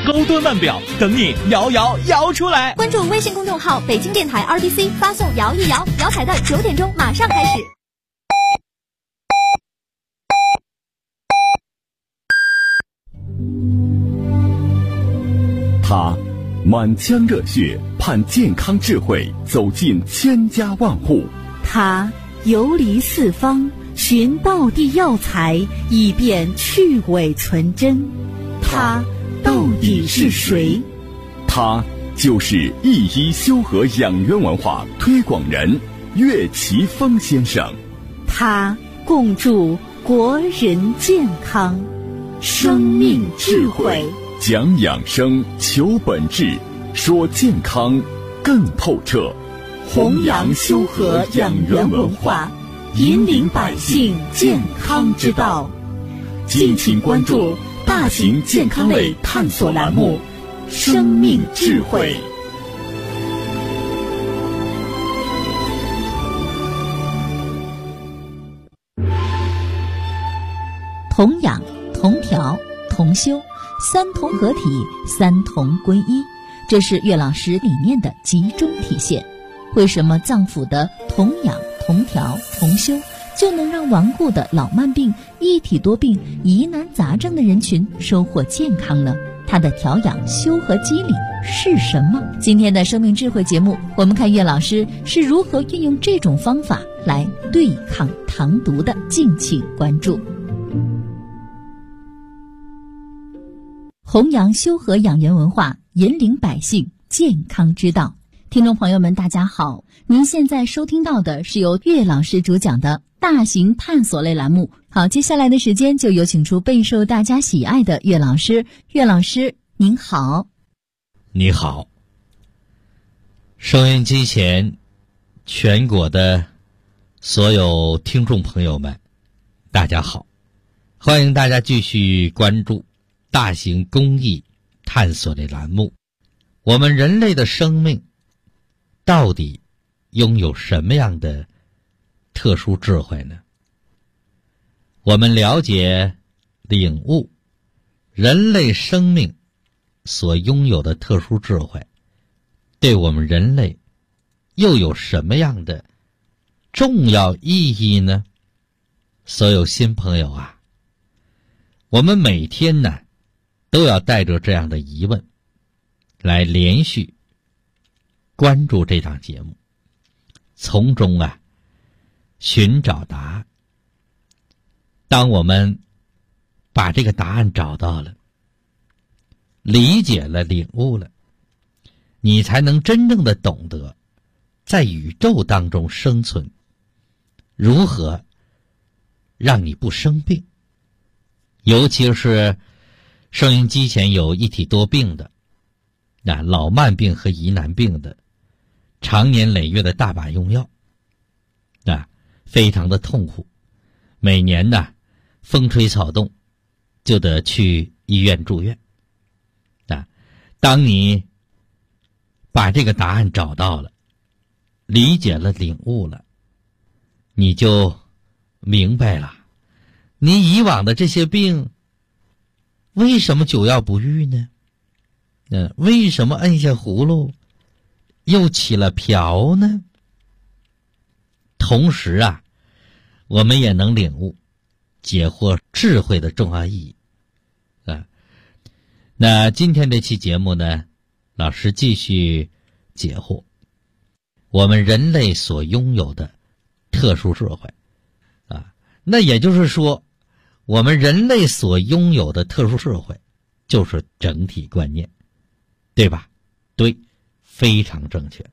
高端腕表等你摇摇摇出来。 关注微信公众号北京电台 RDC， 发送摇一摇，摇彩蛋9点钟马上开始。 他满腔热血盼健康智慧走进千家万户， 他游离四方寻道地药材，以便去伪存真。他到底是谁？ 他就是一医修和养元文化推广人岳奇峰先生。 他共筑国人健康，生命智慧， 讲养生，求本质，说健康更透彻， 弘扬修和养元文化，引领百姓健康之道。敬请关注大型健康类探索栏目《生命智慧》。 同养、同调、同修，三同合体，三同归一，这是岳老师理念的集中体现。为什么脏腑的同养、同调、同修就能让顽固的老慢病、一体多病、疑难杂症的人群收获健康呢？它的调养、修和机理是什么？今天的生命智慧节目，我们看岳老师是如何运用这种方法来对抗糖毒的，敬请关注。弘扬修和养元文化，引领百姓健康之道。听众朋友们大家好，您现在收听到的是由岳老师主讲的大型探索类栏目。好，接下来的时间就有请出备受大家喜爱的岳老师。岳老师您好。 你好，收音机前全国的所有听众朋友们大家好，欢迎大家继续关注大型公益探索类栏目。我们人类的生命到底拥有什么样的特殊智慧呢？我们了解、领悟人类生命所拥有的特殊智慧，对我们人类又有什么样的重要意义呢？所有新朋友啊，我们每天呢都要带着这样的疑问来连续关注这档节目，从中啊寻找答案。当我们把这个答案找到了，理解了，领悟了，你才能真正的懂得在宇宙当中生存，如何让你不生病。尤其是收音机前有一体多病的，老慢病和疑难病的，常年累月的大把用药，非常的痛苦。每年呢，风吹草动就得去医院住院。当你把这个答案找到了，理解了，领悟了，你就明白了，你以往的这些病为什么久药不愈呢？为什么摁下葫芦又起了瓢呢？同时啊，我们也能领悟解惑智慧的重要意义。那今天这期节目呢，老师继续解惑我们人类所拥有的特殊智慧那也就是说，我们人类所拥有的特殊智慧就是整体观念，对吧？对，非常正确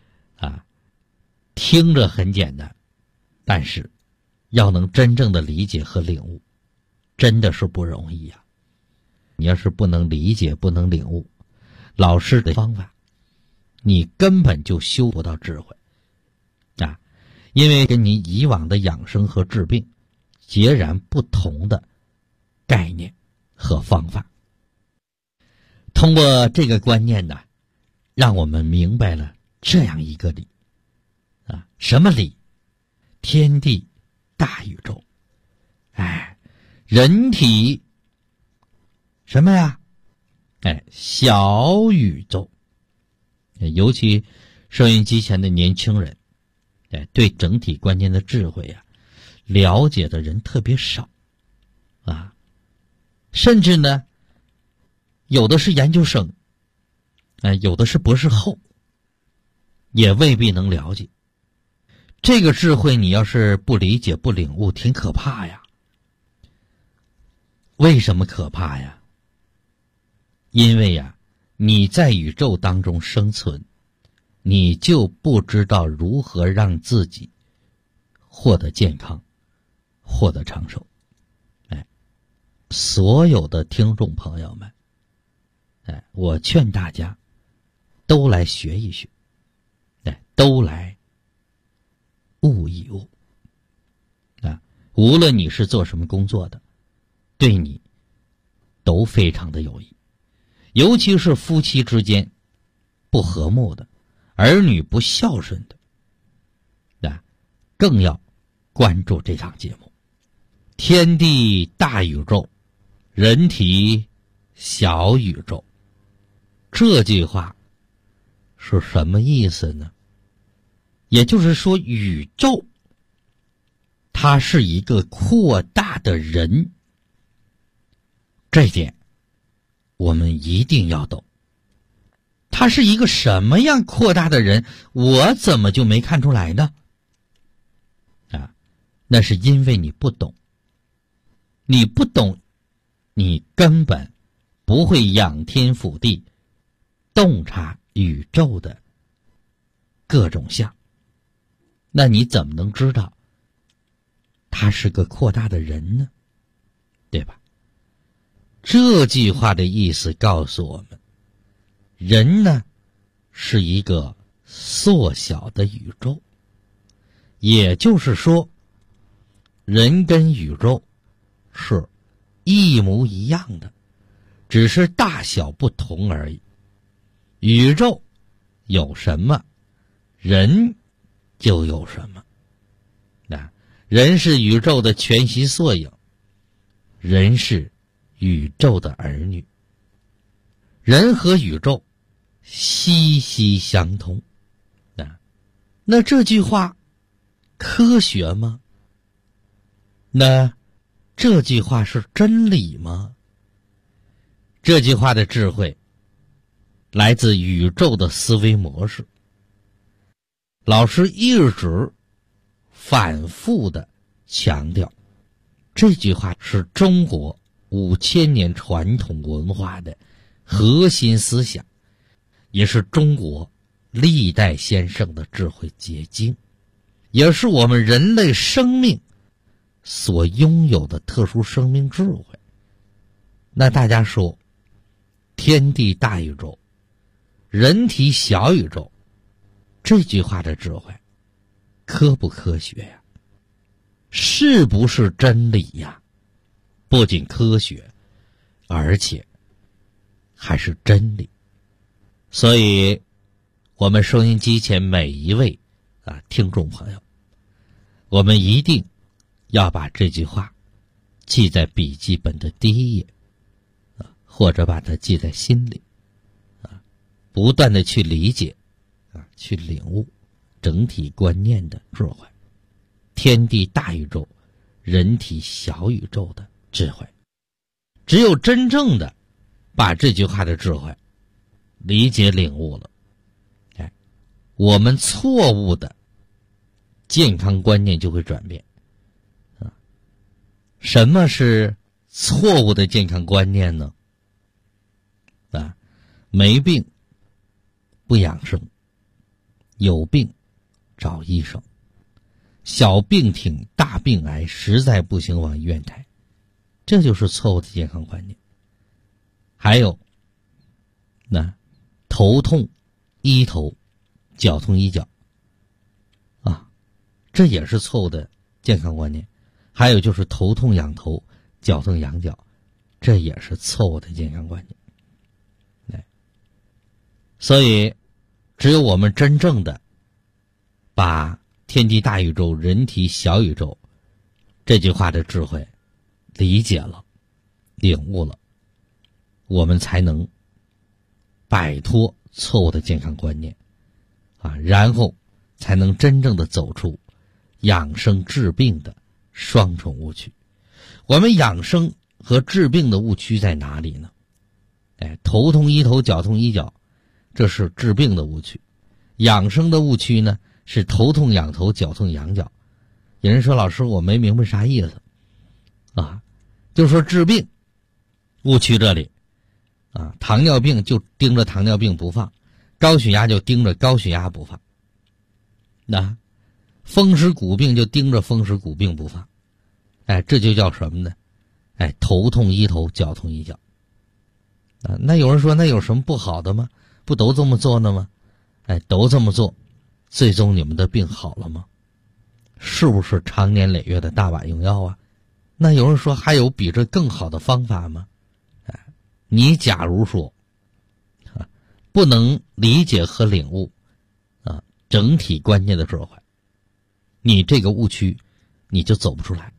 听着很简单，但是要能真正的理解和领悟，真的是不容易你要是不能理解，不能领悟老师的方法，你根本就修不到智慧因为跟你以往的养生和治病截然不同的概念和方法。通过这个观念呢，让我们明白了这样一个理什么理？天地大宇宙，人体什么呀？ 小宇宙。尤其收音机前的年轻人，对整体观念的智慧啊，了解的人特别少啊，甚至呢，有的是研究生，有的是博士后，也未必能了解。这个智慧你要是不理解不领悟，挺可怕呀。为什么可怕呀？因为呀，你在宇宙当中生存，你就不知道如何让自己获得健康，获得长寿。所有的听众朋友们，我劝大家都来学一学，都来悟一悟。无论你是做什么工作的，对你都非常的有益。尤其是夫妻之间不和睦的，儿女不孝顺的，更要关注这场节目。天地大宇宙，人体小宇宙，这句话是什么意思呢？也就是说，宇宙它是一个扩大的人，这点我们一定要懂。他是一个什么样扩大的人，我怎么就没看出来呢？那是因为你不懂。你不懂，你根本不会仰天俯地，洞察宇宙的各种相。那你怎么能知道他是个扩大的人呢？对吧？这句话的意思告诉我们，人呢是一个缩小的宇宙，也就是说，人跟宇宙是一模一样的，只是大小不同而已。宇宙有什么，人就有什么。人是宇宙的全息缩影，人是宇宙的儿女，人和宇宙息息相通。那这句话科学吗？那这句话是真理吗？这句话的智慧来自宇宙的思维模式。老师一直反复的强调，这句话是中国5000年传统文化的核心思想，也是中国历代先生的智慧结晶，也是我们人类生命所拥有的特殊生命智慧。那大家说，天地大宇宙，人体小宇宙，这句话的智慧科不科学呀？是不是真理呀？不仅科学，而且还是真理。所以我们收音机前每一位听众朋友，我们一定要把这句话记在笔记本的第一页，或者把它记在心里，不断的去理解，去领悟整体观念的智慧，天地大宇宙，人体小宇宙的智慧。只有真正的把这句话的智慧理解领悟了，我们错误的健康观念就会转变。什么是错误的健康观念呢？没病不养生，有病找医生，小病挺大病癌，实在不行往医院抬，这就是错误的健康观念。还有头痛医头，脚痛医脚，这也是错误的健康观念。还有就是头痛养头，脚痛养脚，这也是错误的健康观念。所以只有我们真正的把天地大宇宙，人体小宇宙这句话的智慧理解了，领悟了，我们才能摆脱错误的健康观念然后才能真正的走出养生治病的双重误区。我们养生和治病的误区在哪里呢？头痛医头，脚痛医脚，这是治病的误区。养生的误区呢，是头痛养头，脚痛养脚。有人说，老师，我没明白啥意思就说治病误区这里糖尿病就盯着糖尿病不放，高血压就盯着高血压不放，风湿骨病就盯着风湿骨病不放。这就叫什么呢？头痛医头，脚痛医脚。那有人说，那有什么不好的吗？不都这么做呢吗？都这么做，最终你们的病好了吗？是不是长年累月的大把用药啊？那有人说，还有比这更好的方法吗？你假如说不能理解和领悟整体观念的智慧，你这个误区你就走不出来。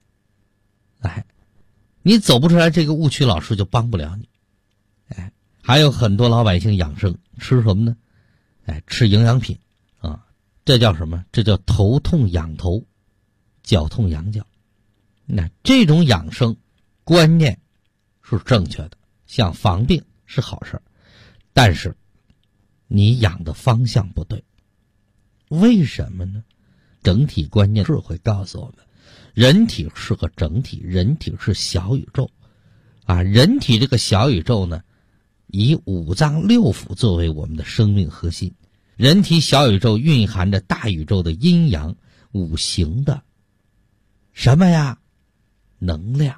你走不出来这个误区，老师就帮不了你。还有很多老百姓养生吃什么呢？吃营养品这叫什么？这叫头痛养头，脚痛养脚。那这种养生观念是正确的，想防病是好事，但是你养的方向不对。为什么呢？整体观念智慧告诉我们，人体是个整体，人体是小宇宙人体这个小宇宙呢，以五脏六腑作为我们的生命核心。人体小宇宙蕴含着大宇宙的阴阳五行的什么呀？能量。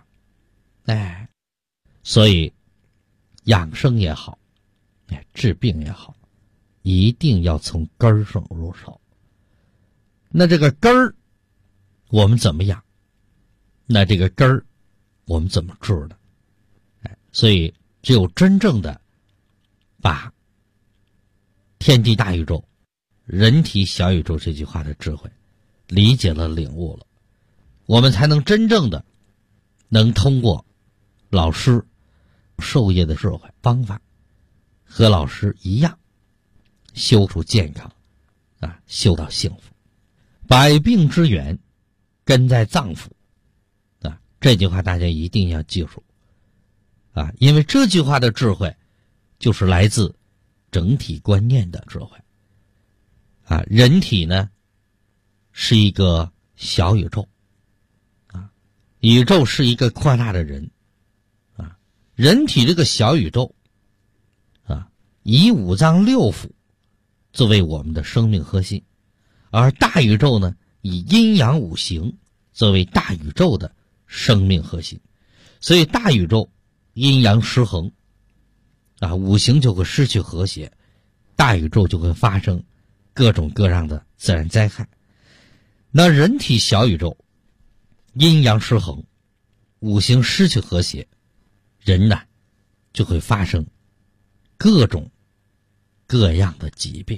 所以养生也好，治病也好，一定要从根儿上入手。那这个根儿我们怎么养？那这个根儿我们怎么治呢？所以只有真正的把天地大宇宙、人体小宇宙这句话的智慧理解了、领悟了，我们才能真正的能通过老师授业的智慧方法，和老师一样修出健康修到幸福。百病之源根在脏腑这句话大家一定要记住因为这句话的智慧就是来自整体观念的智慧人体呢是一个小宇宙宇宙是一个扩大的人人体这个小宇宙以五脏六腑作为我们的生命核心，而大宇宙呢以阴阳五行作为大宇宙的生命核心。所以大宇宙阴阳失衡五行就会失去和谐，大宇宙就会发生各种各样的自然灾害。那人体小宇宙阴阳失衡，五行失去和谐，人呢就会发生各种各样的疾病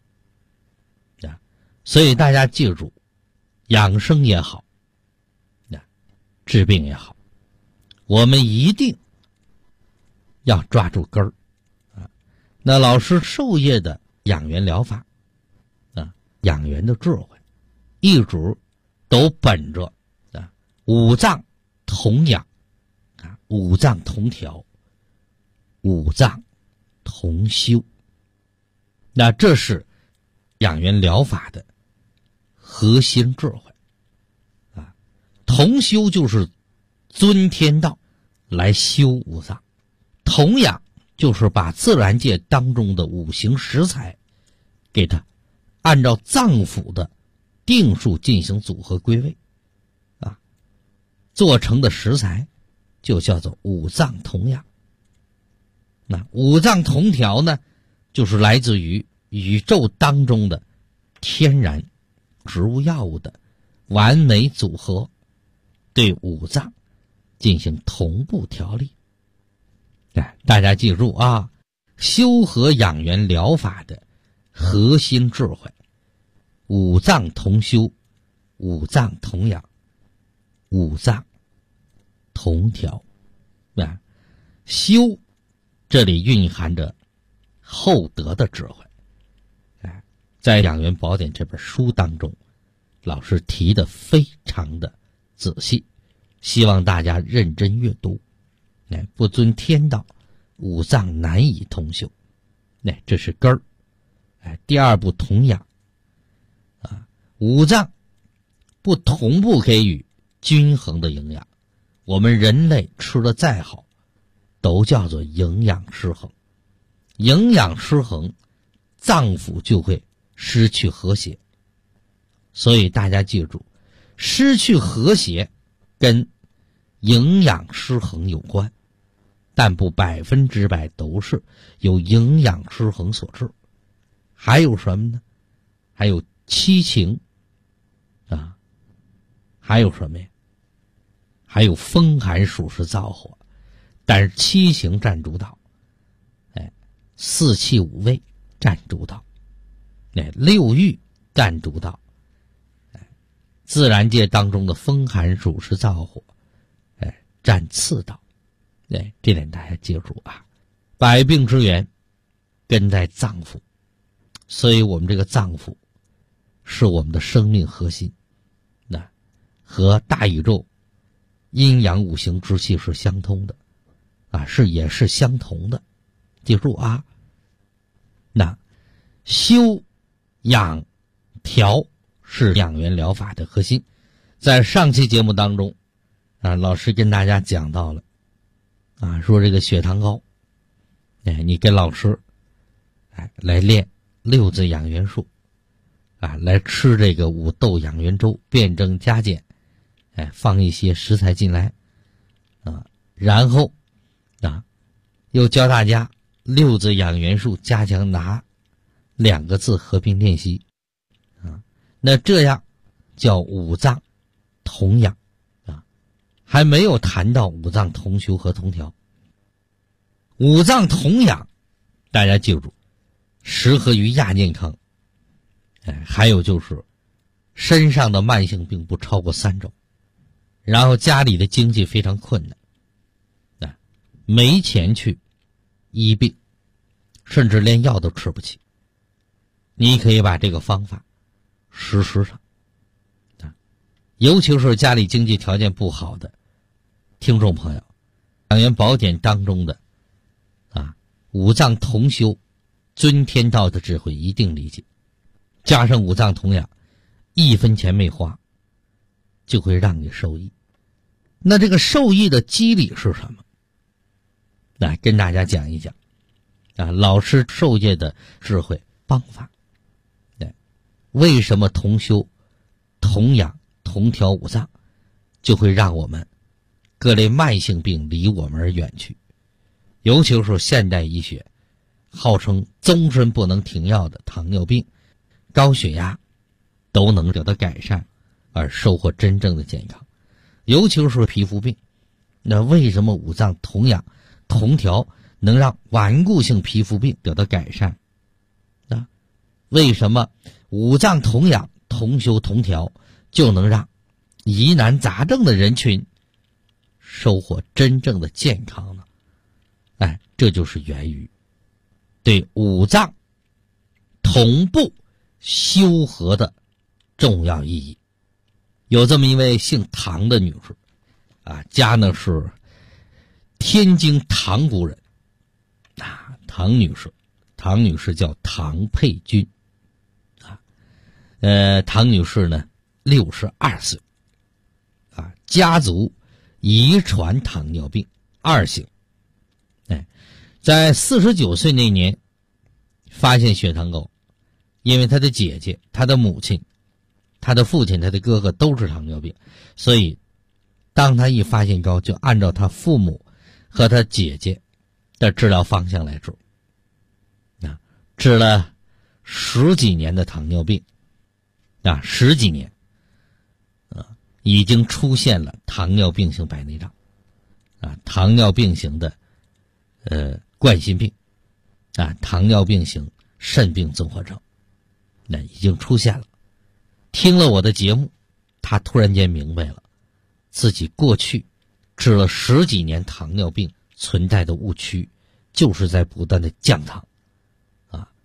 所以大家记住，养生也好治病也好，我们一定要抓住根儿那老师授业的养元疗法养元的智慧一直都本着五脏同养五脏同调，五脏同修。那这是养元疗法的核心智慧同修就是遵天道来修五脏，同养就是把自然界当中的五行食材给它按照脏腑的定数进行组合归位做成的食材就叫做五脏同养。那五脏同调呢，就是来自于宇宙当中的天然植物药物的完美组合，对五脏进行同步调理。大家记住修和养元疗法的核心智慧，五脏同修，五脏同养，五脏同调修这里蕴含着厚德的智慧。在《养元宝典》这本书当中，老师提得非常的仔细，希望大家认真阅读。不遵天道，五脏难以同修，这是根儿。第二步同养，五脏不同步给予均衡的营养，我们人类吃的再好，都叫做营养失衡。营养失衡，脏腑就会失去和谐。所以大家记住，失去和谐跟营养失衡有关，但不100%都是由营养失衡所致。还有什么呢？还有七情还有什么呀？还有风寒暑湿燥火，但是七情占主导，四气五味占主导，六欲占主导，自然界当中的风寒暑湿燥火，占次导。这点大家记住啊！百病之源根在脏腑，所以我们这个脏腑是我们的生命核心，和大宇宙阴阳五行之气是相通的，也是相同的。记住啊！那修养调是养元疗法的核心。在上期节目当中老师跟大家讲到了说这个血糖高，你跟老师来练6字养元术来吃这个五豆养元粥，辩证加减，放一些食材进来然后又教大家6字养元术加强拿2个字合并练习那这样叫五脏同养还没有谈到五脏同修和同调。五脏同养大家记住，适合于亚健康，还有就是身上的慢性病不超过3周，然后家里的经济非常困难没钱去医病，甚至连药都吃不起，你可以把这个方法实施上尤其是家里经济条件不好的听众朋友，养元宝典当中的五脏同修遵天道的智慧一定理解，加上五脏同养，1分钱没花就会让你受益。那这个受益的机理是什么？来跟大家讲一讲老师授业的智慧方法。为什么同修同养同调五脏就会让我们各类慢性病离我们而远去？尤其是现代医学号称终身不能停药的糖尿病、高血压都能得到改善而收获真正的健康。尤其是皮肤病，那为什么五脏同养同调能让顽固性皮肤病得到改善？为什么五脏同养同修同调就能让疑难杂症的人群收获真正的健康呢？这就是源于对五脏同步修和的重要意义。有这么一位姓唐的女士家呢是天津塘沽人唐女士叫唐佩君唐女士呢62岁家族遗传糖尿病2型，在49岁那年发现血糖高，因为她的姐姐、她的母亲、她的父亲、她的哥哥都是糖尿病，所以当她一发现高，就按照她父母和她姐姐的治疗方向来治，治了10几年的糖尿病10几年已经出现了糖尿病型白内障糖尿病型的冠心病糖尿病型肾病综合症已经出现了。听了我的节目，他突然间明白了自己过去治了10几年糖尿病存在的误区，就是在不断的降糖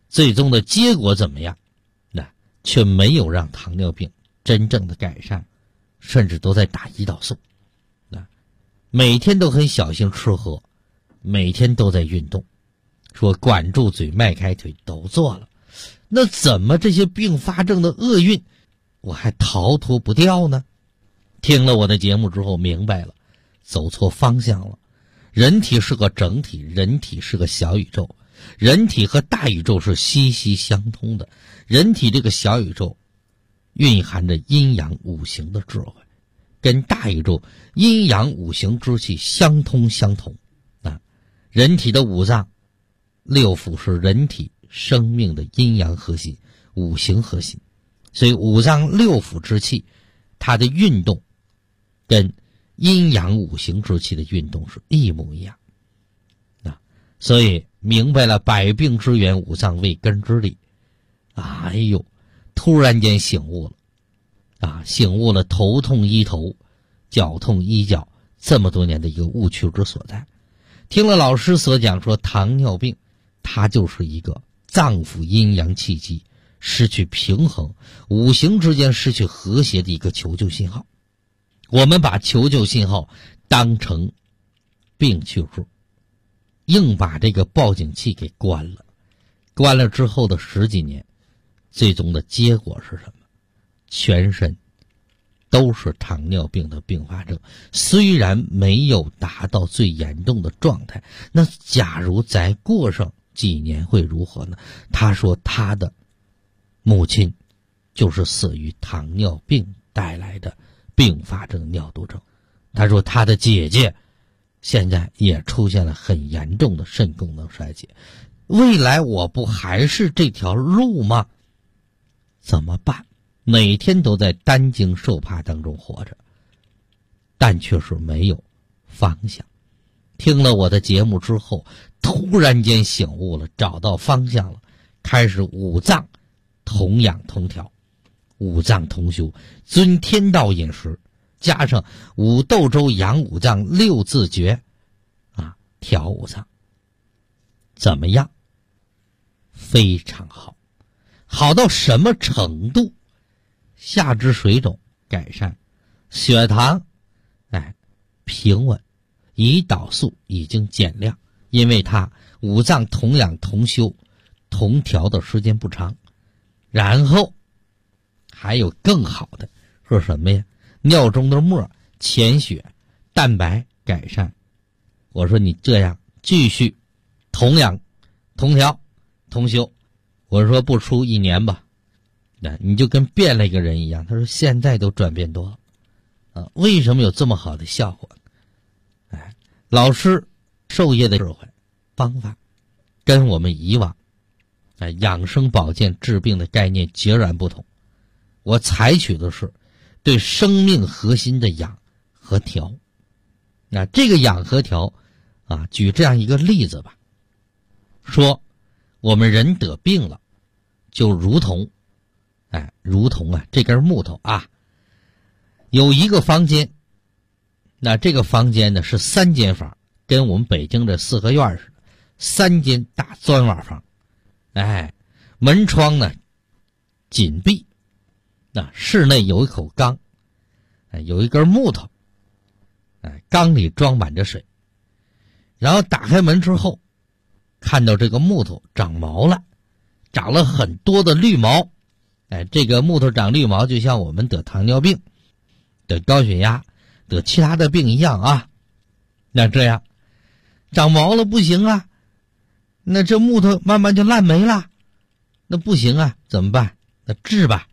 最终的结果怎么样？那却没有让糖尿病真正的改善，甚至都在打胰岛素。每天都很小心吃喝，每天都在运动，说管住嘴迈开腿都做了，那怎么这些并发症的厄运我还逃脱不掉呢？听了我的节目之后明白了，走错方向了。人体是个整体，人体是个小宇宙，人体和大宇宙是息息相通的。人体这个小宇宙蕴含着阴阳五行的智慧，跟大宇宙阴阳五行之气相通相同啊。人体的五脏六腑是人体生命的阴阳核心，五行核心，所以五脏六腑之气它的运动跟阴阳五行之气的运动是一模一样啊。所以明白了百病之源五脏为根之理，哎呦，突然间醒悟了啊，醒悟了头痛医头，脚痛医脚这么多年的一个误区之所在。听了老师所讲说，糖尿病它就是一个脏腑阴阳气机失去平衡，五行之间失去和谐的一个求救信号。我们把求救信号当成病去处，硬把这个报警器给关了。关了之后的10几年，最终的结果是什么？全身都是糖尿病的并发症，虽然没有达到最严重的状态，那假如再过上几年会如何呢？他说他的母亲就是死于糖尿病带来的并发症尿毒症，他说他的姐姐现在也出现了很严重的肾功能衰竭，未来我不还是这条路吗？怎么办？每天都在担惊受怕当中活着，但却是没有方向。听了我的节目之后，突然间醒悟了，找到方向了，开始五脏同养同调，五脏同修，遵天道饮食，加上五斗周养五脏，六字诀啊，调五脏，怎么样？非常好，好到什么程度？下肢水肿改善，血糖平稳，胰岛素已经减量，因为它五脏同养同修同调的时间不长。然后还有更好的，说什么呀？尿中的沫、潜血、蛋白改善。我说你这样继续同养同调同修，我说不出1年吧，你就跟变了一个人一样。他说现在都转变多了啊，为什么有这么好的效果？老师授业的智慧方法跟我们以往养生保健治病的概念截然不同。我采取的是对生命核心的养和调。这个养和调啊，举这样一个例子吧，说我们人得病了，就如同这根木头啊，有一个房间，那这个房间呢是3间房，跟我们北京的4合院似的，3间大砖瓦房，门窗呢紧闭，室内有一口缸，有一根木头，缸里装满着水，然后打开门之后，看到这个木头长毛了，长了很多的绿毛。这个木头长绿毛就像我们得糖尿病、得高血压、得其他的病一样啊。那这样长毛了不行啊，那这木头慢慢就烂没了，那不行啊，怎么办？那治吧，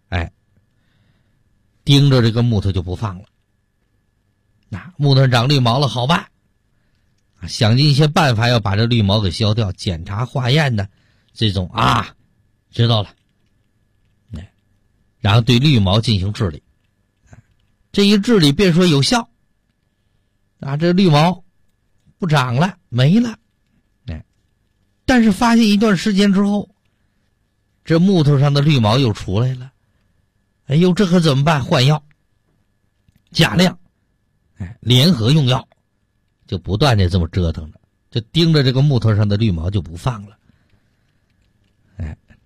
盯着这个木头就不放了。那木头长绿毛了好办，想尽一些办法要把这绿毛给消掉，检查化验的这种啊，知道了，然后对绿毛进行治理。这一治理别说有效这绿毛不长了，没了。但是发现一段时间之后，这木头上的绿毛又出来了。哎呦，这可怎么办？换药，加量，联合用药，就不断的这么折腾着，就盯着这个木头上的绿毛就不放了。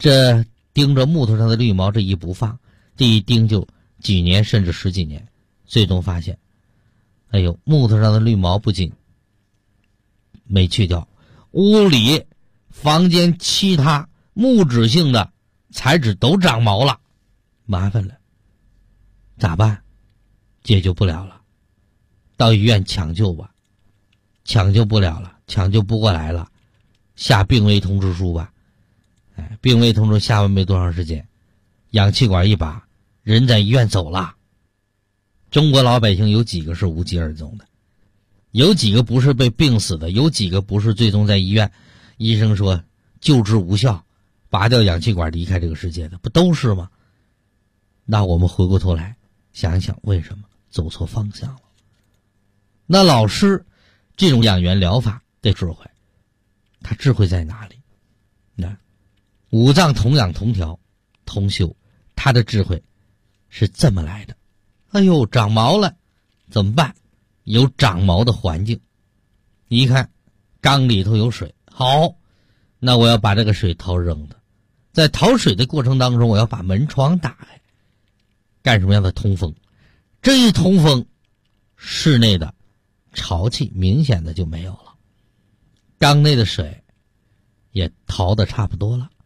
这盯着木头上的绿毛这一不放，这一盯就几年甚至十几年，最终发现，哎呦，木头上的绿毛不仅没去掉，屋里房间其他木质性的材质都长毛了，麻烦了，咋办？解决不了了，到医院抢救吧，抢救不了了，抢救不过来了，下病危通知书吧。病危通知下完没多长时间，氧气管一拔，人在医院走了。中国老百姓有几个是无疾而终的？有几个不是被病死的？有几个不是最终在医院，医生说救治无效，拔掉氧气管离开这个世界的？不都是吗？那我们回过头来想一想，为什么走错方向了？那老师这种养元疗法的智慧，他智慧在哪里？那五脏同养同调同修，他的智慧是这么来的。哎呦，长毛了怎么办？有长毛的环境，你一看缸里头有水，好，那我要把这个水掏扔的。在淘水的过程当中，我要把门窗打开，干什么样的通风？这一通风，室内的潮气明显的就没有了，缸内的水也淘的差不多了。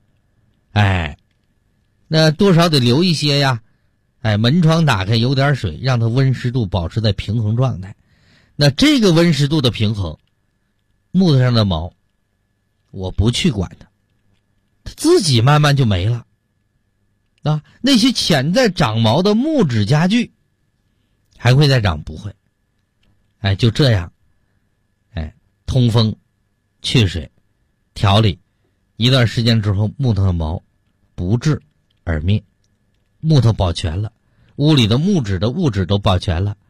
那多少得留一些呀。门窗打开，有点水，让它温湿度保持在平衡状态。那这个温湿度的平衡，木头上的毛我不去管它，它自己慢慢就没了。那些潜在长毛的木质家具还会再长？不会。就这样，通风去水调理一段时间之后，木头的毛不治而灭，木头保全了，屋里的木质的物质都保全了。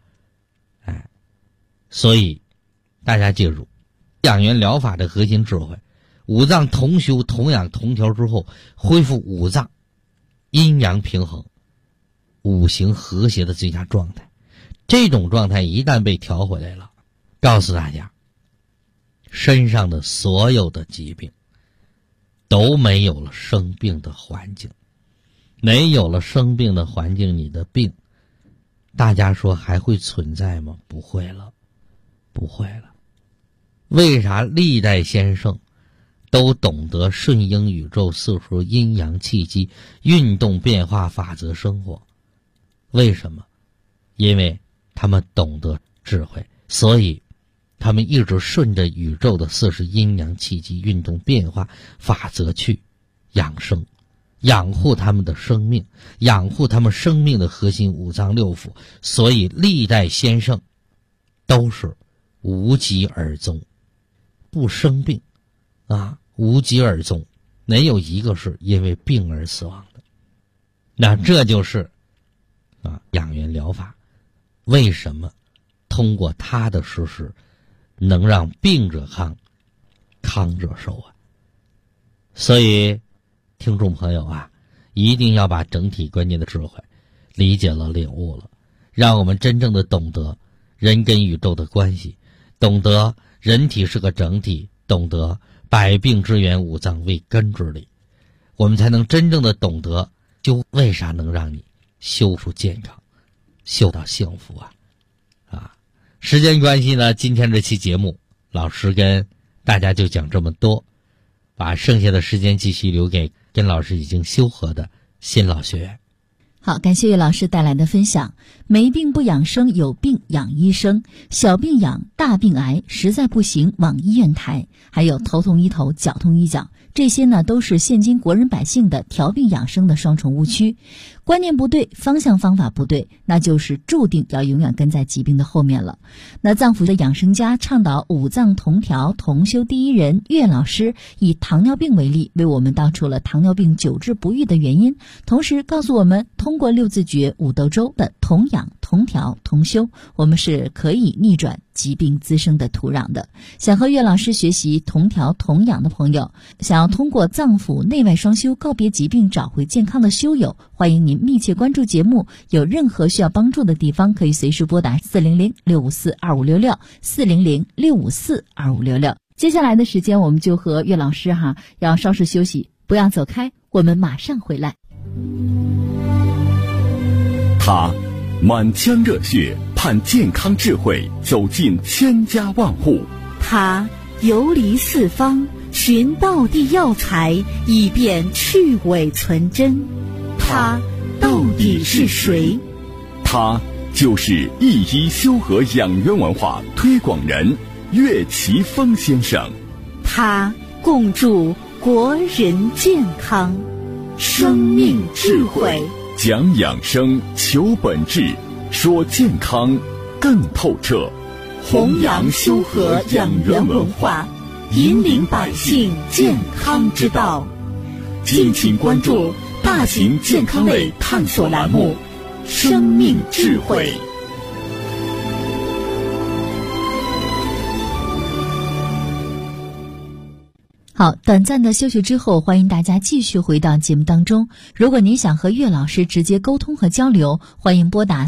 所以大家记住，养元疗法的核心智慧，五脏同修同养同调之后，恢复五脏阴阳平衡，五行和谐的最佳状态。这种状态一旦被调回来了，告诉大家，身上的所有的疾病都没有了生病的环境。没有了生病的环境，你的病大家说还会存在吗？不会了，不会了。为啥历代先生都懂得顺应宇宙四时阴阳气机运动变化法则生活？为什么？因为他们懂得智慧，所以他们一直顺着宇宙的四时阴阳气机运动变化法则去养生，养护他们的生命，养护他们生命的核心五脏六腑。所以历代先生都是无疾而终，不生病无疾而终，没有一个是因为病而死亡的。那这就是养元疗法为什么通过它的实施能让病者康，康者寿所以听众朋友一定要把整体观念的智慧理解了领悟了，让我们真正的懂得人跟宇宙的关系，懂得人体是个整体，懂得百病之源五脏为根之理，我们才能真正的懂得就为啥能让你修出健康，修到幸福时间关系呢，今天这期节目老师跟大家就讲这么多，把剩下的时间继续留给跟老师已经修合的新老学员。 好，感谢岳老师带来的分享。没病不养生，有病养医生。小病养，大病癌，实在不行往医院抬。还有头痛医头，脚痛医脚，这些呢都是现今国人百姓的调病养生的双重误区。观念不对，方向方法不对，那就是注定要永远跟在疾病的后面了。那脏腑的养生家倡导五脏同调同修第一人岳老师以糖尿病为例，为我们道出了糖尿病久治不愈的原因，同时告诉我们通过六字诀五斗周的同养同调同修，我们是可以逆转疾病滋生的土壤的。想和岳老师学习同调同养的朋友，想要通过脏腑内外双修告别疾病找回健康的修友，欢迎您密切关注节目，有任何需要帮助的地方可以随时拨打400-654-2566 400-654-2566。接下来的时间我们就和岳老师要稍事休息， 不要走开，我们马上回来。 他满腔热血盼健康智慧走进千家万户， 他游离四方寻道地药材，以便去伪存真。他到底是谁？ 他就是一医修和养元文化推广人岳奇峰先生。 他共筑国人健康，生命智慧， 讲养生，求本质，说健康更透彻， 弘扬修和养元文化，引领百姓健康之道。敬请关注大型健康类探索栏目《生命智慧》。 好，短暂的休息之后，欢迎大家继续回到节目当中。如果您想和岳老师直接沟通和交流，欢迎拨打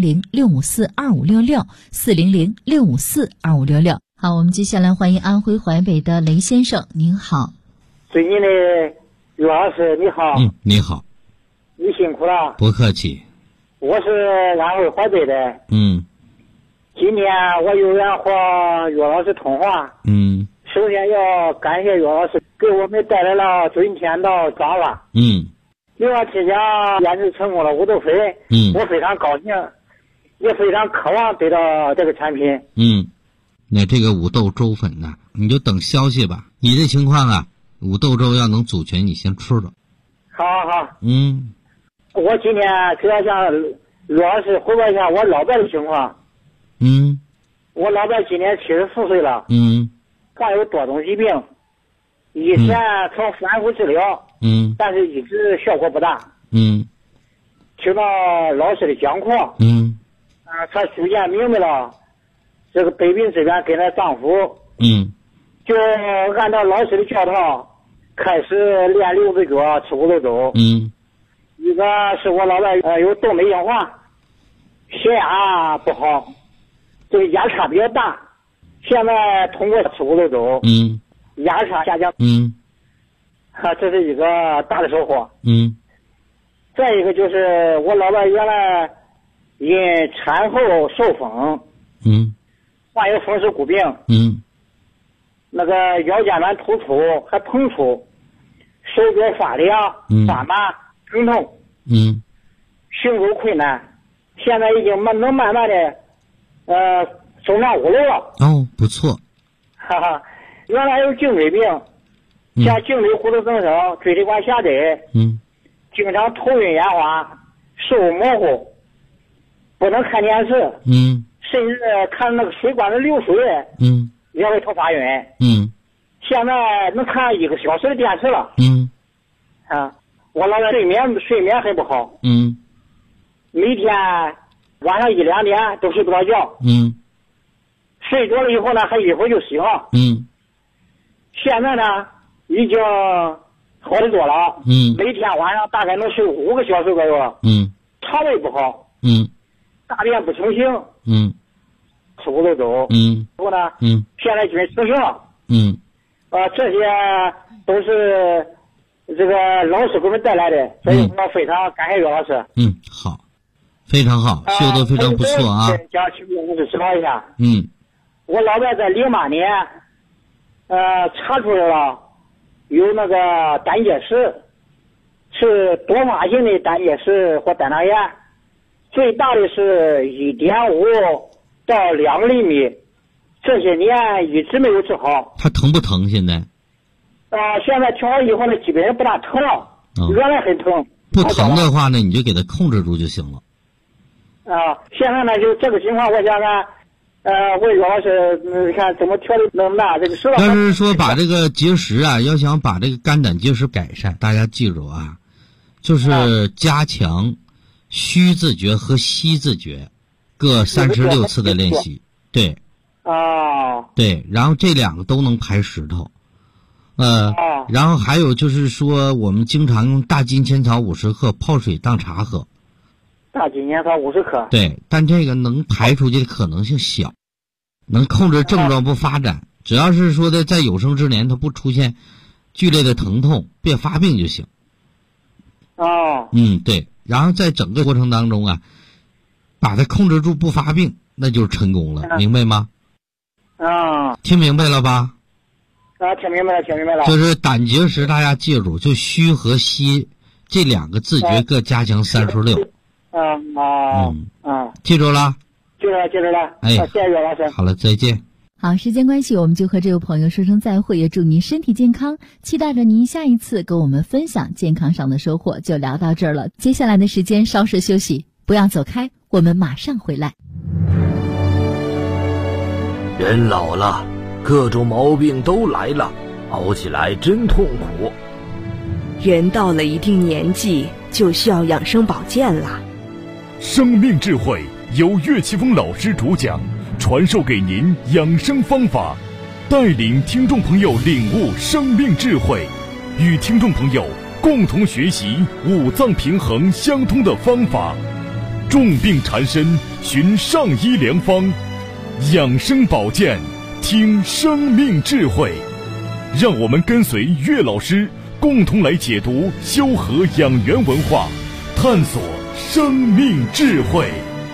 400-654-2566，400-654-2566。好，我们接下来欢迎安徽淮北的雷先生，您好。 最近的岳老师你好。 你好。 你辛苦了。 不客气。 我是安徽淮北的。今天我有缘和岳老师通话。首先要感谢岳老师给我们带来了春天的转化。另外之前研制成功了五豆粉。我非常高兴，也非常渴望得到这个产品。 那这个五豆粥粉呢，你就等消息吧。你这情况啊，五豆粥要能组全，你先吃了。 好。我今天主要向岳老师汇报一下我老伴的情况。我老伴今年74岁了。患有多种疾病，以前曾反复治疗。但是一直效果不大。听到老师的讲课。她逐渐明白了这个百病之源跟她丈夫。就按照老师的教导开始练六字脚，吃五豆粥。一个是我老伴有动脉硬化，血压不好，这个压差比较大，现在通过吃五豆粥，压差下降。这是一个大的收获。再一个就是我老伴原来因产后受风，患有风湿骨病。那个腰间盘突出还膨出，手脚发凉、发麻、疼痛，行走困难，现在已经能慢慢的走上5楼了。 不错。 原来有颈椎病，像颈椎骨头增生、椎体管狭窄，经常头晕眼花、视物模糊，不能看电视，甚至看那个水管的流水，也会头发晕。现在能看1个小时的电视了。我老伴睡眠很不好。每天晚上1、2点都睡不着觉。睡着了以后呢，还一会儿就醒了。现在呢，已经好得多了。每天晚上大概能睡5个小时左右了。肠胃不好。大便不成形。吃五豆粥。后呢，现在均成型了。这些都是这个老师给我们带来的，所以我非常感谢岳老师。 好，非常好，修得非常不错啊。 讲请岳老师指导一下。我老伴在08年，查出来了有那个胆结石，是多发性的胆结石或胆囊炎，最大的是1.5到2厘米，这些年一直没有治好。 他疼不疼现在？ 现在调好以后呢，基本上不大疼了。原来很疼。 不疼的话呢，你就给他控制住就行了。 现在呢，就这个情况，我想看，问岳老师，看怎么调的能大这个是吧？ 要是说把这个结石啊，要想把这个肝胆结石改善，大家记住啊，就是加强虚字诀和息字诀各36次的练习。对。对，然后这2个都能排石头。然后还有就是说，我们经常用大金钱草50克泡水当茶喝。 大金钱草50克。 对，但这个能排出去的可能性小，能控制症状不发展。只要是说的在有生之年它不出现剧烈的疼痛，别发病就行。 哦。 对。然后在整个过程当中啊，把它控制住不发病，那就是成功了，明白吗？听明白了吧？ 听明白了。 就是胆结石，大家记住，就虚和稀这2个自觉各加强36。记住了？ 记住了。 哎， 谢谢岳老师。 好了，再见。 好，时间关系，我们就和这位朋友说声再会，也祝您身体健康，期待着您下一次跟我们分享健康上的收获。就聊到这儿了，接下来的时间稍事休息，不要走开，我们马上回来。 人老了，各种毛病都来了，熬起来真痛苦。 人到了一定年纪，就需要养生保健了。 生命智慧由岳奇峰老师主讲，传授给您养生方法，带领听众朋友领悟生命智慧，与听众朋友共同学习五脏平衡相通的方法。重病缠身，寻上医良方，养生保健，听生命智慧。让我们跟随岳老师，共同来解读修和养元文化，探索生命智慧。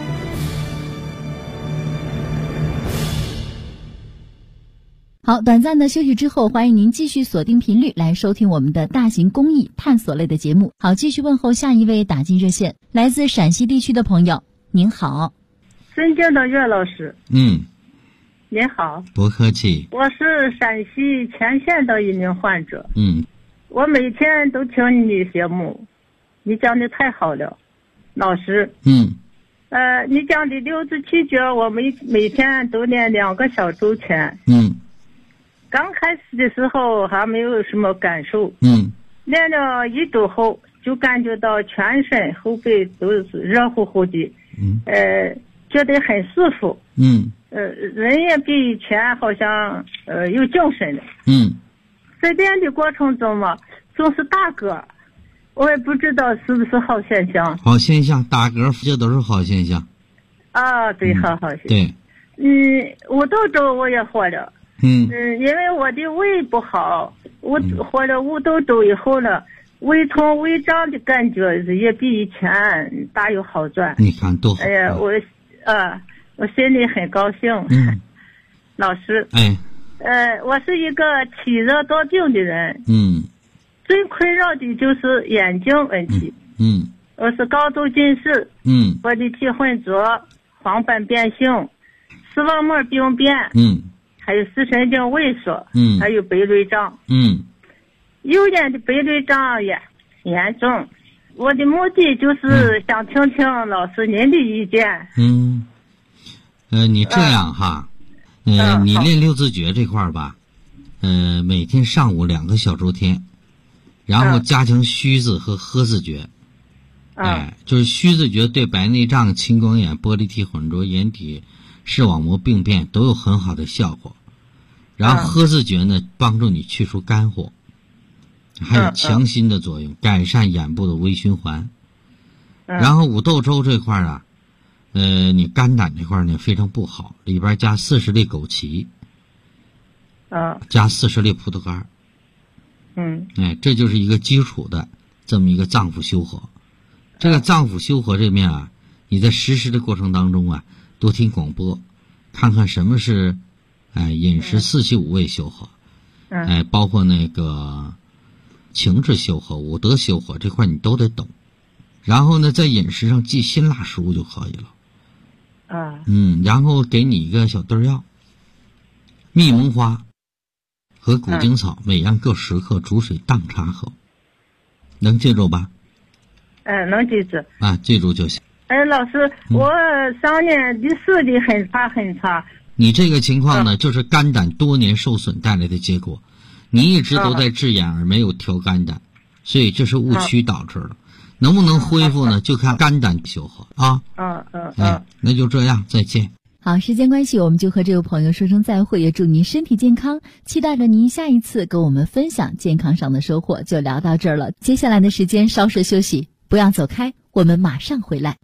好，短暂的休息之后，欢迎您继续锁定频率来收听我们的大型公益探索类的节目。好，继续问候下一位打进热线，来自陕西地区的朋友，您好。 尊敬的岳老师。您好。 不客气。 我是陕西乾县的一名患者。我每天都听你的节目，你讲的太好了，老师。你讲的六字七诀，我每天都练2个小周全。刚开始的时候还没有什么感受。练了1周后，就感觉到全身后背都是热乎乎的。觉得很舒服。人也比以前好像有精神了。在练的过程中嘛，总是打嗝，我也不知道是不是好现象。 好现象，打嗝这都是好现象。 对，好现象。 对。 5周周我也活了。因为我的胃不好，我活了5周周以后呢，胃痛胃胀的感觉也比以前大有好转。 你看多好。 哎呀，我心里很高兴。老师。我是一个体热多病的人。最困扰的就是眼睛问题。我是高度近视。我的体混浊，黄斑变性，视网膜病变。还有视神经萎缩。还有白内障。右眼的白内障也严重。我的目的就是想听听老师您的意见。 你这样哈，你练6字诀这块吧，每天上午2个小周天，然后加强虚字和喝字诀。就是虚字诀对白内障、青光眼、玻璃体混浊、眼底视网膜病变都有很好的效果。然后喝字诀呢，帮助你去除肝火，还有强心的作用，改善眼部的微循环。然后五豆粥这块啊，你肝胆这块呢非常不好，里边加40粒枸杞，加40粒葡萄干。这就是一个基础的这么一个脏腑修和。这个脏腑修和这面啊，你在实施的过程当中啊，多听广播，看看什么是饮食4气5味修和，包括那个情志修和、五德修和这块你都得懂。然后呢，在饮食上忌辛辣食物就可以了。然后给你一个小对药，蜜蒙花和古精草每样各10克，煮水当茶喝。能记住吧？ 能记住。 记住就行。 老师，我上年的视力很差。 你这个情况呢，就是肝胆多年受损带来的结果。你一直都在治眼而没有调肝胆，所以这是误区导致的。能不能恢复呢？就看肝胆修和啊。那就这样，再见。 好，时间关系，我们就和这位朋友说声再会，也祝您身体健康，期待着您下一次跟我们分享健康上的收获。就聊到这儿了，接下来的时间稍事休息，不要走开，我们马上回来。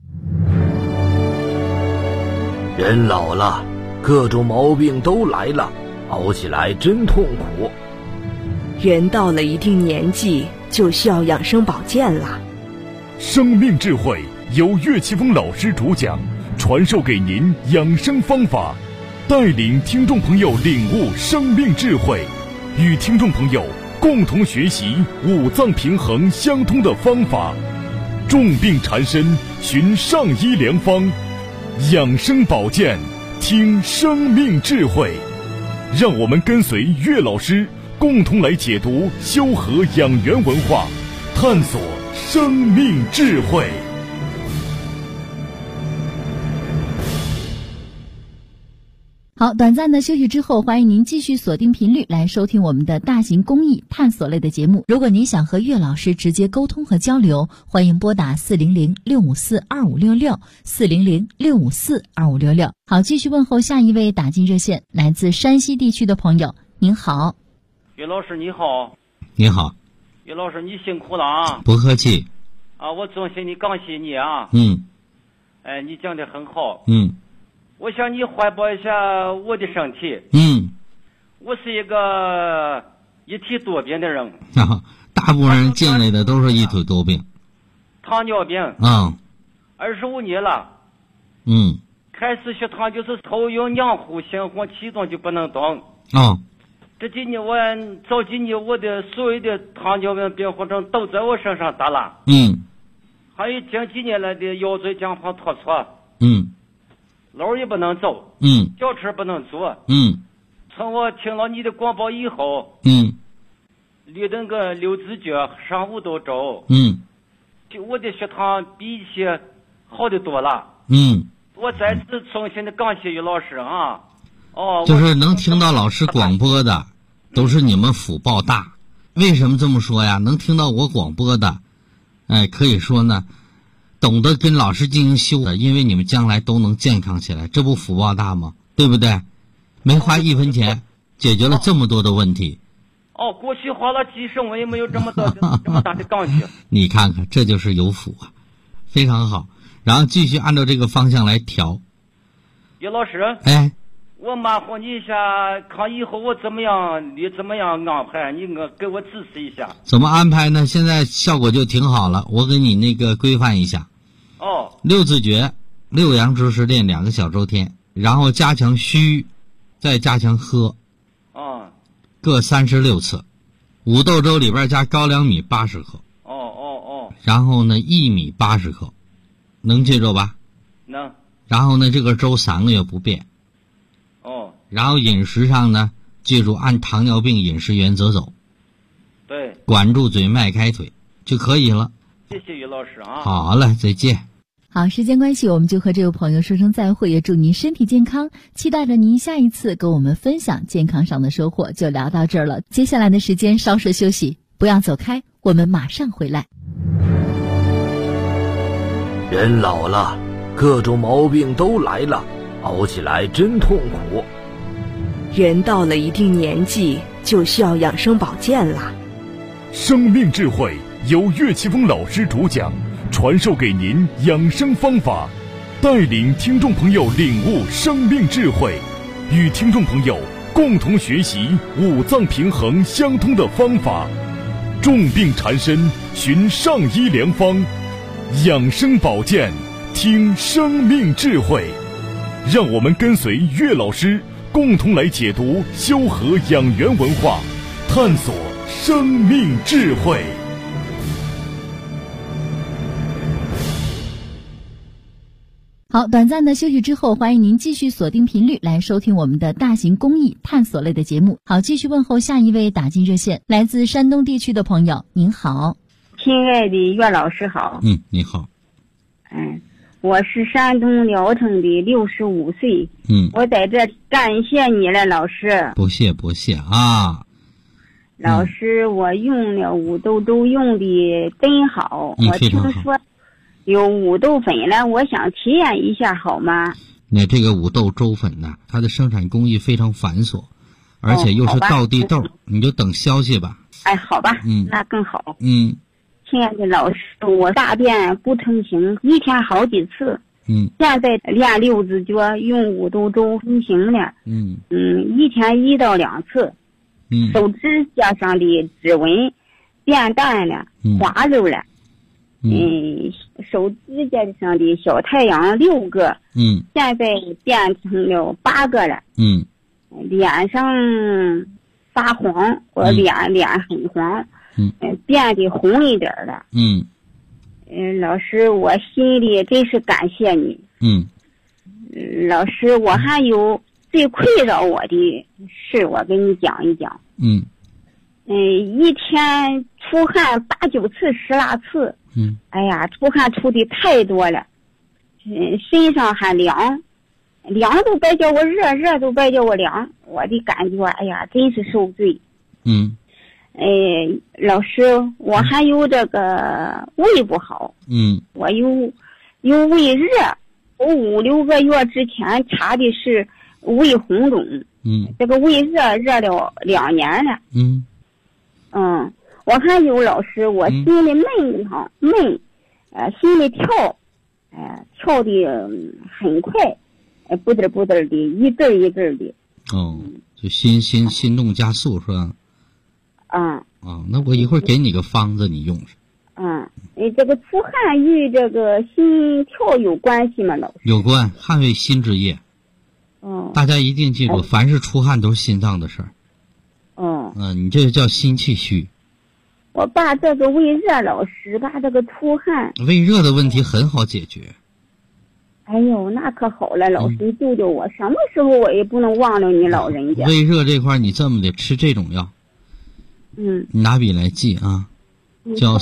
人老了，各种毛病都来了，熬起来真痛苦。 人到了一定年纪，就需要养生保健了。 生命智慧由岳奇峰老师主讲，传授给您养生方法，带领听众朋友领悟生命智慧，与听众朋友共同学习五脏平衡相通的方法。重病缠身，寻上医良方，养生保健，听生命智慧。让我们跟随岳老师，共同来解读修和养元文化，探索生命智慧。 好，短暂的休息之后，欢迎您继续锁定频率来收听我们的大型公益探索类的节目。如果您想和岳老师直接沟通和交流，欢迎拨打400-654-2566，400-654-2566。好，继续问候下一位打进热线，来自山西地区的朋友，您好。 岳老师你好。 你好。 岳老师你辛苦了啊。 不客气。 啊，我衷心的感谢你啊。你讲得很好。我向你汇报一下我的身体。我是一个一体多病的人。 大部分人进来的都是一体多病。 糖尿病。25年了。开始血糖就是头晕黏糊，心慌气短就不能动。这几年早几年我的所有的糖尿病并发症都在我身上打了。还有近几年来的腰椎间盘突出。路也不能走，轿车不能坐，从我听了你的广播以后，绿那个六字诀上5都粥，就我的血糖比以前好的多了，我再次衷心的感谢于老师啊， 就是能听到老师广播的，都是你们福报大。为什么这么说呀？能听到我广播的，可以说呢。懂得跟老师进行修的，因为你们将来都能健康起来，这不福报大吗？对不对？没花1分钱，解决了这么多的问题。 过去花了几十万也没有这么大的感谢。 你看看，这就是有福啊，非常好。然后继续按照这个方向来调。 岳老师，我麻烦你一下，看以后我怎么样，你怎么样安排？你给我指示一下。 怎么安排呢？现在效果就挺好了，我给你那个规范一下。6字诀，6阳之时练2个小周天，然后加强虚，再加强喝。各36次。5豆粥里边加高粱米80克。然后呢薏米80克，能记住吧？ 能。 然后呢这个粥3个月不变。然后饮食上呢，记住按糖尿病饮食原则走。 对。 管住嘴，迈开腿就可以了。 谢谢于老师啊。 好了，再见。 好，时间关系，我们就和这位朋友说声再会，也祝您身体健康，期待着您下一次跟我们分享健康上的收获。就聊到这儿了，接下来的时间稍事休息，不要走开，我们马上回来。 人老了，各种毛病都来了，熬起来真痛苦。 人到了一定年纪，就需要养生保健了。 生命智慧由岳奇峰老师主讲，传授给您养生方法，带领听众朋友领悟生命智慧，与听众朋友共同学习五脏平衡相通的方法。重病缠身，寻上医良方，养生保健，听生命智慧。让我们跟随岳老师，共同来解读修和养元文化，探索生命智慧。 好，短暂的休息之后，欢迎您继续锁定频率来收听我们的大型公益探索类的节目。好，继续问候下一位打进热线，来自山东地区的朋友，您好。 亲爱的岳老师好。 你好。 我是山东聊城的65岁。我在这感谢你了，老师。 不谢不谢啊。 老师，我用了五豆粥用的真好。我听说有五豆粉了，我想体验一下好吗？ 那这个五豆粥粉呢，它的生产工艺非常繁琐，而且又是道地豆，你就等消息吧。 好吧，那更好。亲爱的老师，我大便不成形，一天好几次。现在练六字诀，用五豆粥成形了。一天1到2次。 手指甲上的指纹变淡了，滑溜了。手指甲上的小太阳6个，现在变成了8个了。脸上发黄，我脸很黄，变得红一点了。老师，我心里真是感谢你。老师，我还有最困扰我的事，我跟你讲一讲。一天出汗8、9次、10来次。哎呀，出汗出的太多了，身上还凉都别叫我热，热都别叫我凉，我的感觉，哎呀，真是受罪。老师，我还有这个胃不好。我有胃热，我5、6个月之前查的是胃红肿。这个胃热了2年了。我还有老师，我心里闷一趟，心里跳，跳的很快，不嘚不嘚的，一阵一阵的。 就心动加速是吧？那我一会儿给你个方子，你用上。 这个出汗与这个心跳有关系吗，老师？ 有关，汗为心之液。大家一定记住，凡是出汗都是心脏的事儿。你这个叫心气虚。 我把这个胃热，老师把这个出汗。 胃热的问题很好解决。 哎呦，那可好了，老师救救我！什么时候我也不能忘了你老人家。 胃热这块你这么的吃这种药。你拿笔来记啊，叫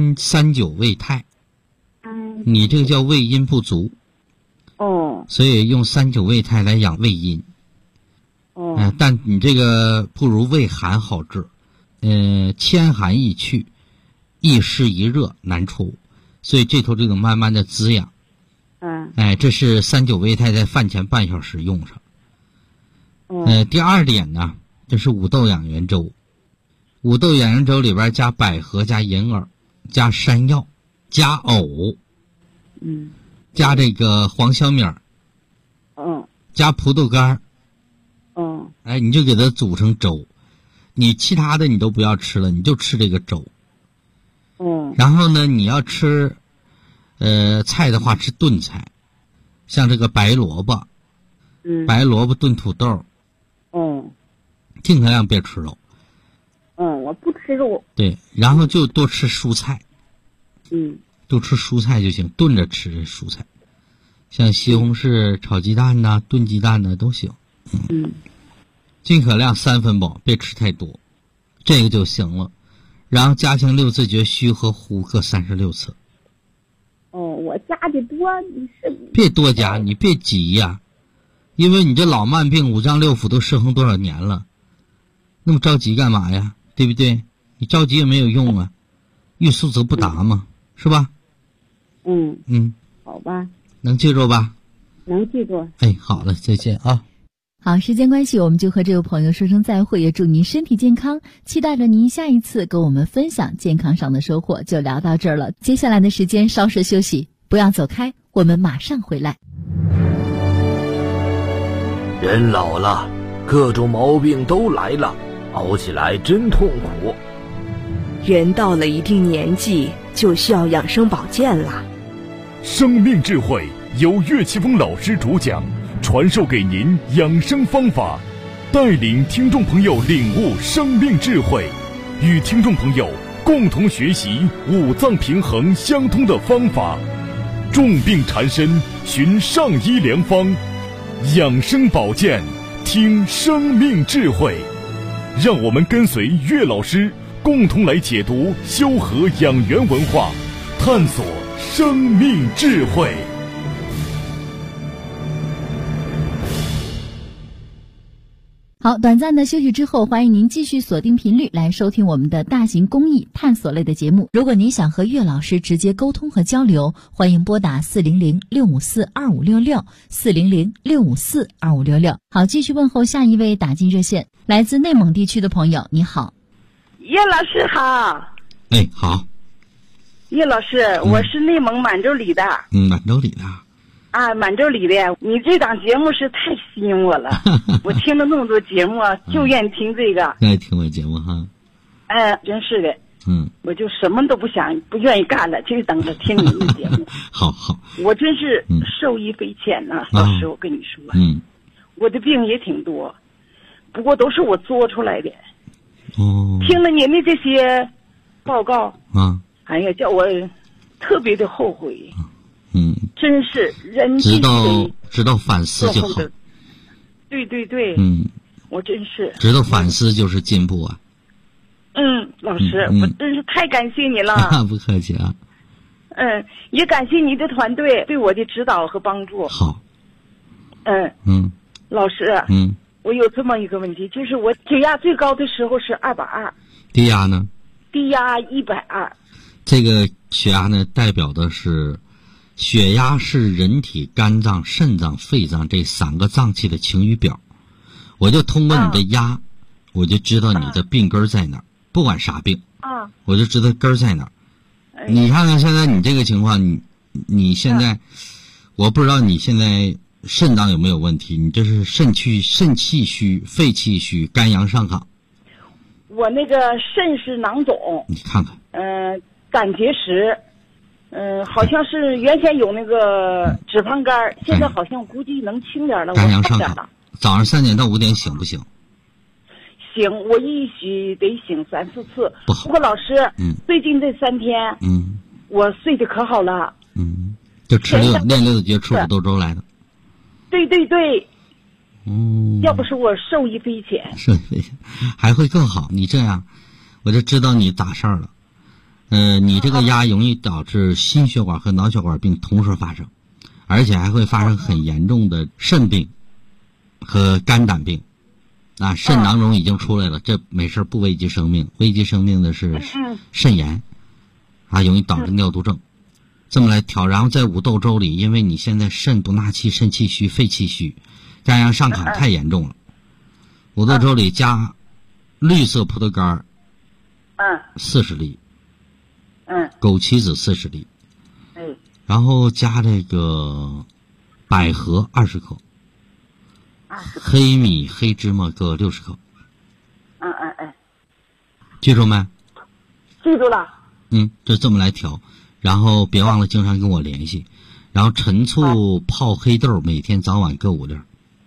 39胃泰。你这个叫胃阴不足。所以用39胃泰来养胃阴。但你这个不如胃寒好治。千寒易去，一湿一热难除，所以这头这个慢慢的滋养。这是39胃泰，在饭前半小时用上。第2点呢，这是五豆养元粥。五豆养元粥里边加百合、加银耳、加山药、加藕，加这个黄小米儿，加葡萄干你就给它煮成粥。你其他的你都不要吃了，你就吃这个粥。然后呢，你要吃菜的话，吃炖菜，像这个白萝卜，白萝卜炖土豆。尽可量别吃肉。 我不吃肉。 对，然后就多吃蔬菜。多吃蔬菜就行，炖着吃蔬菜，像西红柿炒鸡蛋呐、炖鸡蛋呐都行。尽可量3分饱，别吃太多，这个就行了。然后加强6字诀，虚和呼各36次。 我加的多，你是别多加，你别急呀，因为你这老慢病5脏6腑都失衡多少年了，那么着急干嘛呀？对不对？你着急也没有用啊，欲速则不达嘛，是吧？ 好吧。 能记住吧？ 能记住。 好了，再见啊。 好，时间关系，我们就和这位朋友说声再会，也祝您身体健康，期待着您下一次跟我们分享健康上的收获。就聊到这儿了，接下来的时间稍事休息，不要走开，我们马上回来。 人老了，各种毛病都来了，熬起来真痛苦。 人到了一定年纪，就需要养生保健了。 生命智慧由岳奇峰老师主讲，传授给您养生方法，带领听众朋友领悟生命智慧，与听众朋友共同学习五脏平衡相通的方法。重病缠身，寻上医良方，养生保健，听生命智慧。让我们跟随岳老师，共同来解读修和养元文化，探索生命智慧。 好，短暂的休息之后，欢迎您继续锁定频率来收听我们的大型公益探索类的节目。如果您想和岳老师直接沟通和交流，欢迎拨打400-654-2566，400-654-2566。好，继续问候下一位打进热线，来自内蒙地区的朋友，你好。 岳老师好。 好。 岳老师，我是内蒙满洲里的。 满洲里的。 啊，满洲里的，你这档节目是太吸引我了。我听了那么多节目啊，就愿意听这个。 愿意听我节目哈？ 真是的。我就什么都不想，不愿意干了，就等着听你的节目。 好好， 我真是受益匪浅呐，老师，我跟你说，我的病也挺多，不过都是我作出来的。听了您的这些报告，哎呀，叫我特别的后悔。真是人知道反思就好。 对，我真是知道反思就是进步啊。 老师，我真是太感谢你了。 不客气啊。 也感谢你的团队对我的指导和帮助。 好。 老师，我有这么一个问题，就是我血压最高的时候是220， 低压呢？ 低压120。 这个血压呢，代表的是血压是人体肝脏、肾脏、肺脏这3个脏器的晴雨表。我就通过你的压，我就知道你的病根在哪儿，不管啥病，我就知道根儿在哪儿。你看看现在你这个情况，你现在，我不知道你现在肾脏有没有问题？你这是肾气虚、肺气虚、肝阳上亢。 我那个肾是囊肿， 你看看， 胆结石，好像是原先有那个脂肪肝，现在好像估计能轻点了。 肝阳上亢，早上3点到5点醒不醒？ 醒，我一宿得醒3、4次。不过老师，最近这3天，我睡得可好了。 就练6节吃5豆粥来的。 对。要不是我受益匪浅， 还会更好。你这样，我就知道你咋事儿了。你这个压容易导致心血管和脑血管病同时发生，而且还会发生很严重的肾病和肝胆病。肾囊肿已经出来了，这没事，不危及生命。危及生命的是肾炎，容易导致尿毒症。这么来调，然后在5豆粥里，因为你现在肾不纳气、肾气虚、肺气虚，肝阳上亢太严重了。5豆粥里加绿色葡萄干40粒，枸杞子40粒，然后加这个百合20克，黑米、黑芝麻各60克。记住没？ 记住了。 就这么来调，然后别忘了经常跟我联系，然后陈醋泡黑豆，每天早晚各5粒。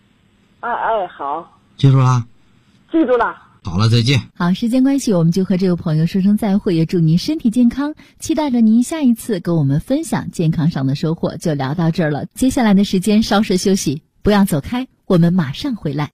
好。 记住了？ 记住了。 好了，再见。 好，时间关系，我们就和这位朋友说声再会，也祝您身体健康，期待着您下一次跟我们分享健康上的收获。就聊到这儿了，接下来的时间稍事休息，不要走开，我们马上回来。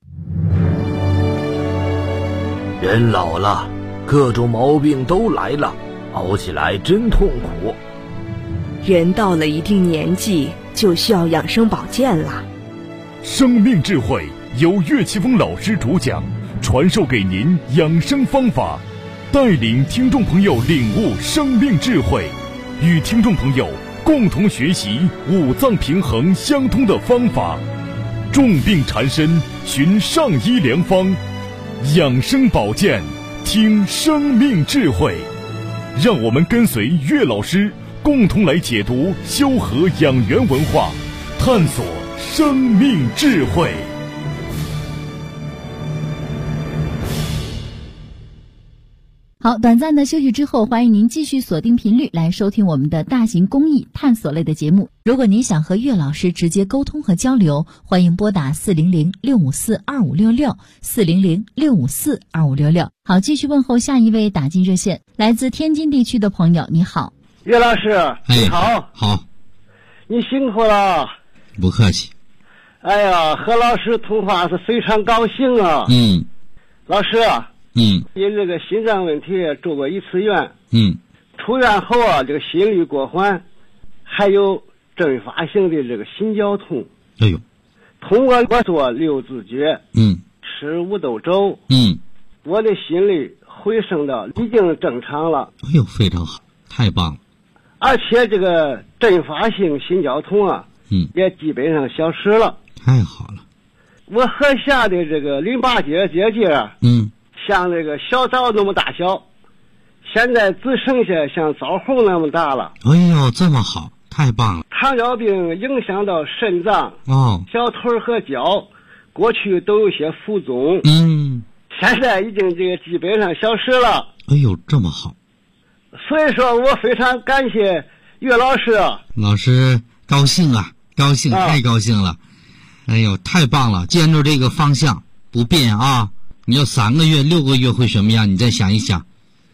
人老了，各种毛病都来了，熬起来真痛苦。 人到了一定年纪，就需要养生保健了。 生命智慧由岳奇峰老师主讲，传授给您养生方法，带领听众朋友领悟生命智慧，与听众朋友共同学习5脏平衡相通的方法。重病缠身，寻上医良方，养生保健，听生命智慧。让我们跟随岳老师，共同来解读修和养元文化，探索生命智慧。 好，短暂的休息之后，欢迎您继续锁定频率来收听我们的大型公益探索类的节目。如果您想和岳老师直接沟通和交流，欢迎拨打400-654-2566 400-654-2566。好，继续问候下一位打进热线，来自天津地区的朋友，你好。 岳老师，你好。 好。 你辛苦了。 不客气。 哎呀，和老师通话是非常高兴啊。老师啊。因这个心脏问题住过1次院。出院后啊，这个心律过缓，还有阵发性的这个心绞痛。通过我做6字诀，吃5豆粥，我的心率回升到已经正常了。 非常好，太棒了。 而且这个阵发性心绞痛啊，也基本上消失了。 太好了。 我颌下的这个淋巴结结节，像这个小枣那么大小，现在只剩下像枣核那么大了。 这么好， 太棒了。 糖尿病影响到肾脏、小腿和脚，过去都有些浮肿，现在已经这个基本上消失了。 哎呦，这么好！ 所以说我非常感谢岳老师。 老师高兴啊，高兴，太高兴了！哎呦，太棒了！坚持这个方向不变啊！你要3个月、6个月会什么样？你再想一想。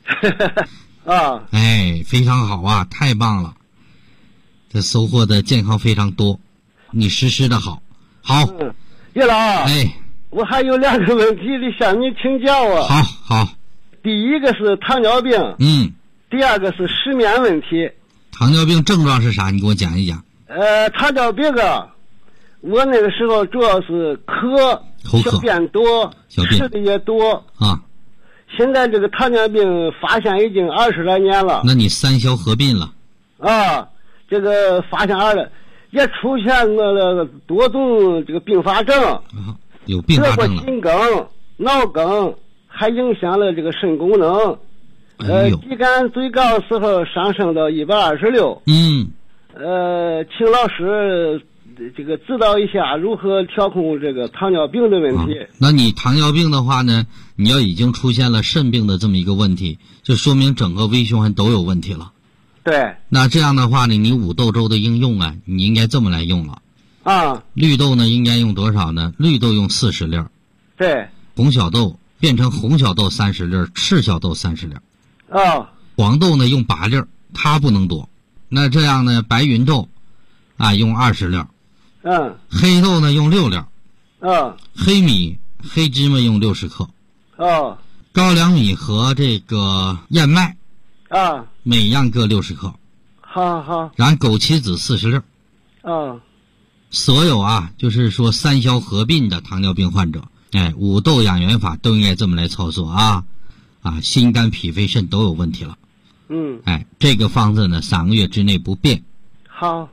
哎，非常好啊，太棒了！这收获的健康非常多，你实施的好。好， 岳老，我还有2个问题得向你请教啊。 好。 第一个是糖尿病，第二个是失眠问题。 糖尿病症状是啥？你给我讲一讲。 糖尿病啊，我那个时候主要是小便多，吃的也多啊。 现在这个糖尿病发现已经20来年了。 那你3消合并了啊？这个发现也出现了多种这个并发症， 有并发症了， 心梗、脑梗，还影响了这个肾功能。体感最高时候上升到126。请老师这个指导一下如何调控这个糖尿病的问题。 那你糖尿病的话呢，你要已经出现了肾病的这么一个问题，就说明整个微循环都有问题了。 对。 那这样的话呢，你5豆粥的应用啊，你应该这么来用了。绿豆呢应该用多少呢？绿豆用40粒。 对。 红小豆变成红小豆30粒，赤小豆30粒。黄豆呢用8粒，它不能多。那这样呢，白芸豆用20粒。黑豆呢用6粒。黑米、黑芝麻用60克。高粱米和这个燕麦每样各60克。 好。 然后枸杞子40粒。所有就是说3消合并的糖尿病患者，5豆养元法都应该这么来操作啊！心肝脾肺肾都有问题了。这个方子呢3个月之内不变。 好。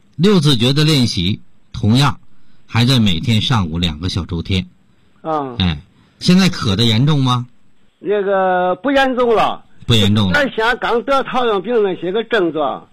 6字诀的练习同样还在每天上午2个小周天。现在渴的严重吗？ 那个不严重了。 不严重了。 像刚得糖尿病那些个症状，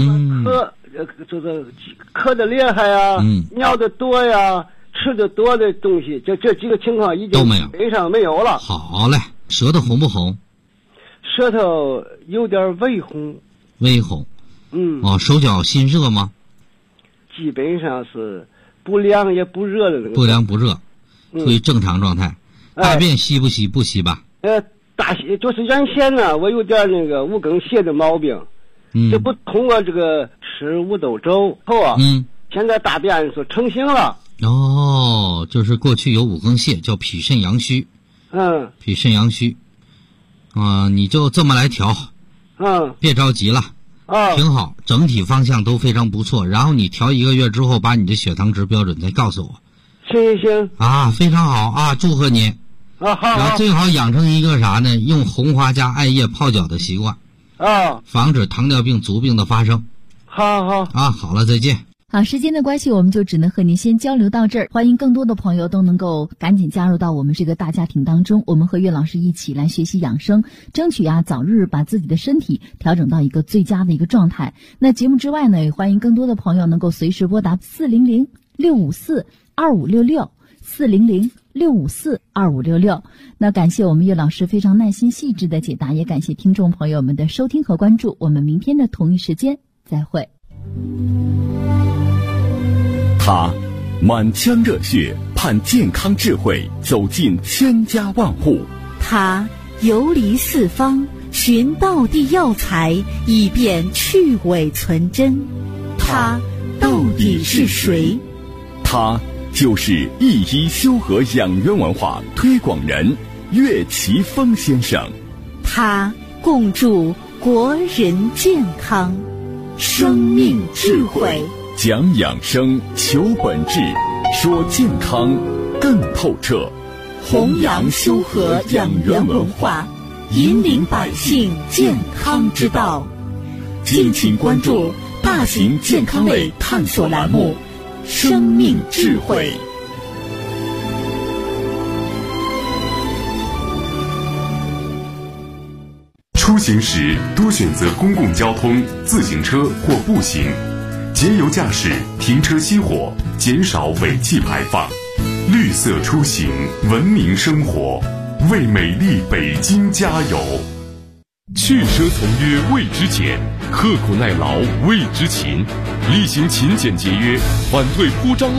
就是咳的厉害呀，尿的多呀，吃的多的东西，这几个情况已经都没有， 基本上没有了。 好嘞，舌头红不红？ 舌头有点微红。 微红。手脚心热吗？ 基本上是不凉也不热的那个。 不凉不热，属于正常状态。大便稀不稀？不稀吧？ 大稀就是原先呢，我有点那个无梗泻的毛病。这不通过这个吃5豆粥后现在大便是成型了。 就是过去有5更泻，叫脾肾阳虚。脾肾阳虚。你就这么来调。别着急了。挺好，整体方向都非常不错。然后你调1个月之后，把你的血糖值标准再告诉我。 行。 非常好祝贺你。 好。 然后最好养成一个啥呢？用红花加艾叶泡脚的习惯。防止糖尿病足病的发生。好。好了，再见。 好，时间的关系，我们就只能和您先交流到这儿。欢迎更多的朋友都能够赶紧加入到我们这个大家庭当中，我们和岳老师一起来学习养生，争取早日把自己的身体调整到一个最佳的一个状态。那节目之外呢，也欢迎更多的朋友能够随时拨打400-654-2566，400-654-2566。那感谢我们岳老师非常耐心细致的解答，也感谢听众朋友们的收听和关注。我们明天的同一时间再会。 他满腔热血盼健康智慧走进千家万户， 他游离四方寻道地药材以便去伪存真，他到底是谁？ 他就是一医修和养元文化推广人岳奇峰先生， 他共筑国人健康生命智慧， 讲养生求本质，说健康更透彻， 弘扬修和养元文化，引领百姓健康之道。敬请关注大型健康类探索栏目《生命智慧》。 出行时多选择公共交通、自行车或步行。 节油驾驶，停车熄火，减少尾气排放。绿色出行，文明生活，为美丽北京加油。 去奢从约为之俭，刻苦耐劳为之勤，厉行勤俭节约，反对铺张